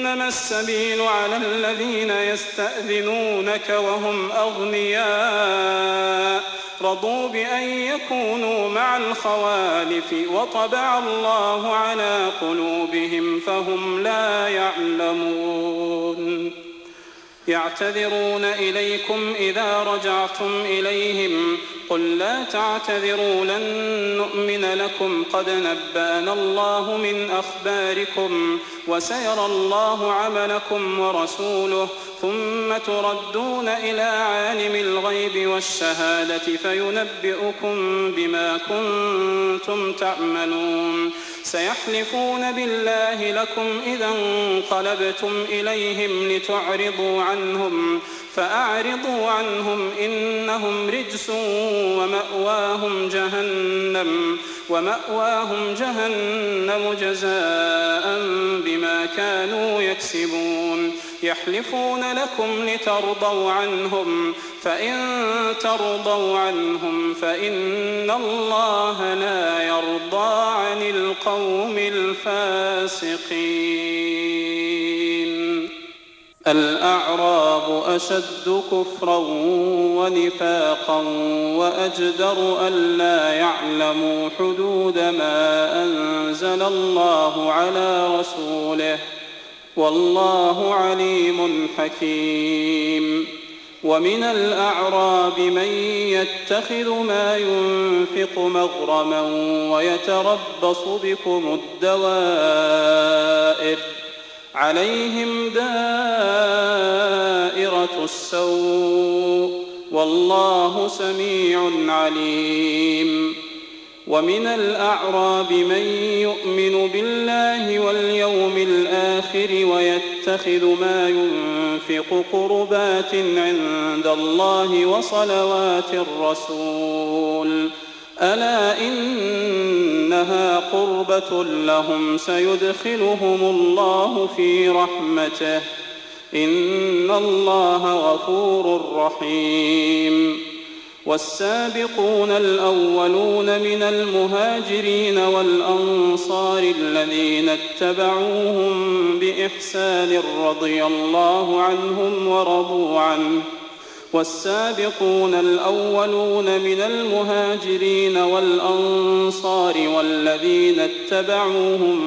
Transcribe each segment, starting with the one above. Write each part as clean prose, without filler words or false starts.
إنما السبيل على الذين يستأذنونك وهم أغنياء رضوا بأن يكونوا مع الخوالف وطبع الله على قلوبهم فهم لا يعلمون. يعتذرون إليكم إذا رجعتم إليهم قل لا تعتذروا لن نؤمن لكم قد نبأنا الله من أخباركم وسيرى الله عملكم ورسوله ثم تردون إلى عالم الغيب والشهادة فينبئكم بما كنتم تعملون. سيحلفون بالله لكم إذا انقلبتم إليهم لتعرضوا عنهم فأعرضوا عنهم إنهم رجس ومأواهم جهنم جزاء بما كانوا يكسبون. يحلفون لكم لترضوا عنهم فإن ترضوا عنهم فإن الله لا يرضى عن القوم الفاسقين. الأعراب أشد كفرا ونفاقا وأجدر ألا يعلموا حدود ما أنزل الله على رسوله والله عليم حكيم. ومن الأعراب من يتخذ ما ينفق مغرما ويتربص بكم الدوائر عليهم دائرة السوء والله سميع عليم. ومن الأعراب من يؤمن بالله واليوم الآخر ويتخذ ما ينفق قربات عند الله وصلوات الرسول ألا إنها قربة لهم سيدخلهم الله في رحمته إن الله غفور رحيم. والسابقون الأولون من المهاجرين والأنصار الذين اتبعوهم بإحسان رضي الله عنهم ورضوا عنه. والسابقون الأولون من المهاجرين والأنصار والذين اتبعوهم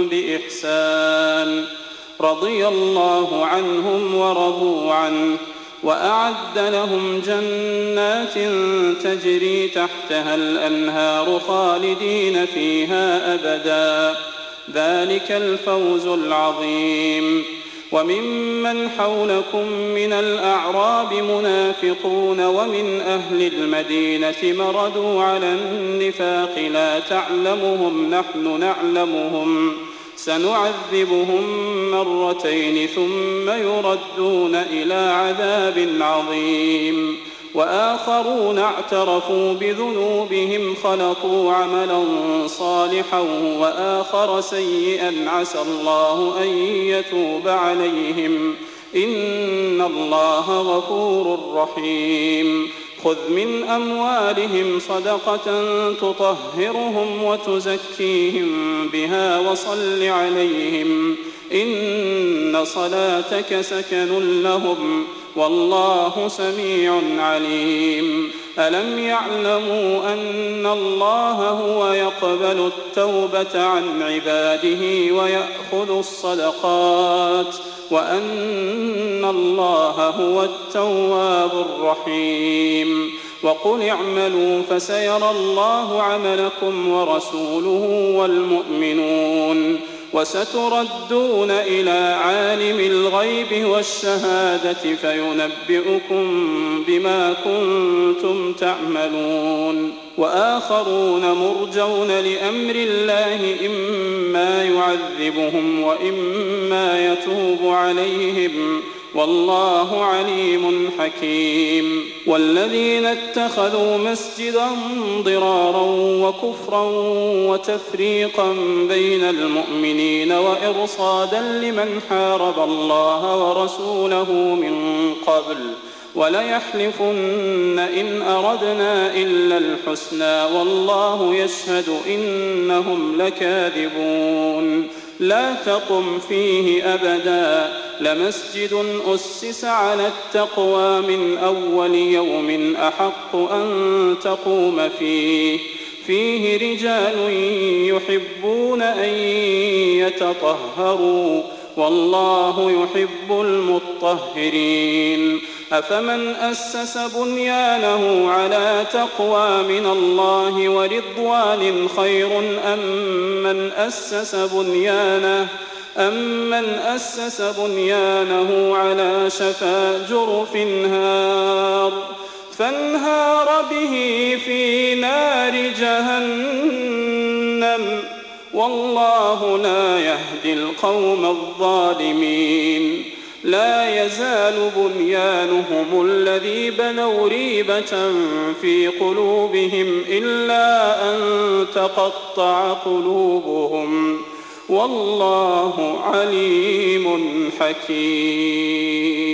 بإحسان رضي الله عنهم ورضوا عنه وأعد لهم جنات تجري تحتها الأنهار خالدين فيها أبدا ذلك الفوز العظيم. وممن حولكم من الأعراب منافقون ومن أهل المدينة مردوا على النفاق لا تعلمهم نحن نعلمهم سنعذبهم مرتين ثم يردون إلى عذاب عظيم. وآخرون اعترفوا بذنوبهم خلطوا عملا صالحا وآخر سيئا عسى الله أن يتوب عليهم إن الله غفور رحيم. خذ من أموالهم صدقة تطهرهم وتزكيهم بها وصل عليهم إن صلاتك سكن لهم والله سميع عليم. ألم يعلموا أن الله هو يقبل التوبة عن عباده ويأخذ الصدقات وأن الله هو التواب الرحيم. وقل اعملوا فسيرى الله عملكم ورسوله والمؤمنون وستردون إلى عالم الغيب والشهادة فينبئكم بما كنتم تعملون. وآخرون مرجون لأمر الله إما يعذبهم وإما يتوب عليهم والله عليم حكيم. والذين اتخذوا مسجدا ضرارا وكفرا وتفريقا بين المؤمنين وإرصادا لمن حارب الله ورسوله من قبل وليحلفن إن أردنا إلا الحسنى والله يشهد إنهم لكاذبون. لا تقم فيه أبدا لمسجد أسس على التقوى من أول يوم أحق أن تقوم فيه رجال يحبون أن يتطهروا والله يحب المطهرين أفمن أسس بنيانه على تقوى من الله ورضوان خير أمن أسس بنيانه على شفا جرف فانهار به في نار جهنم والله لا يهدي القوم الظالمين لا يزال بنيانهم الذي بنوا ريبة في قلوبهم إلا أن تقطع قلوبهم والله عليم حكيم.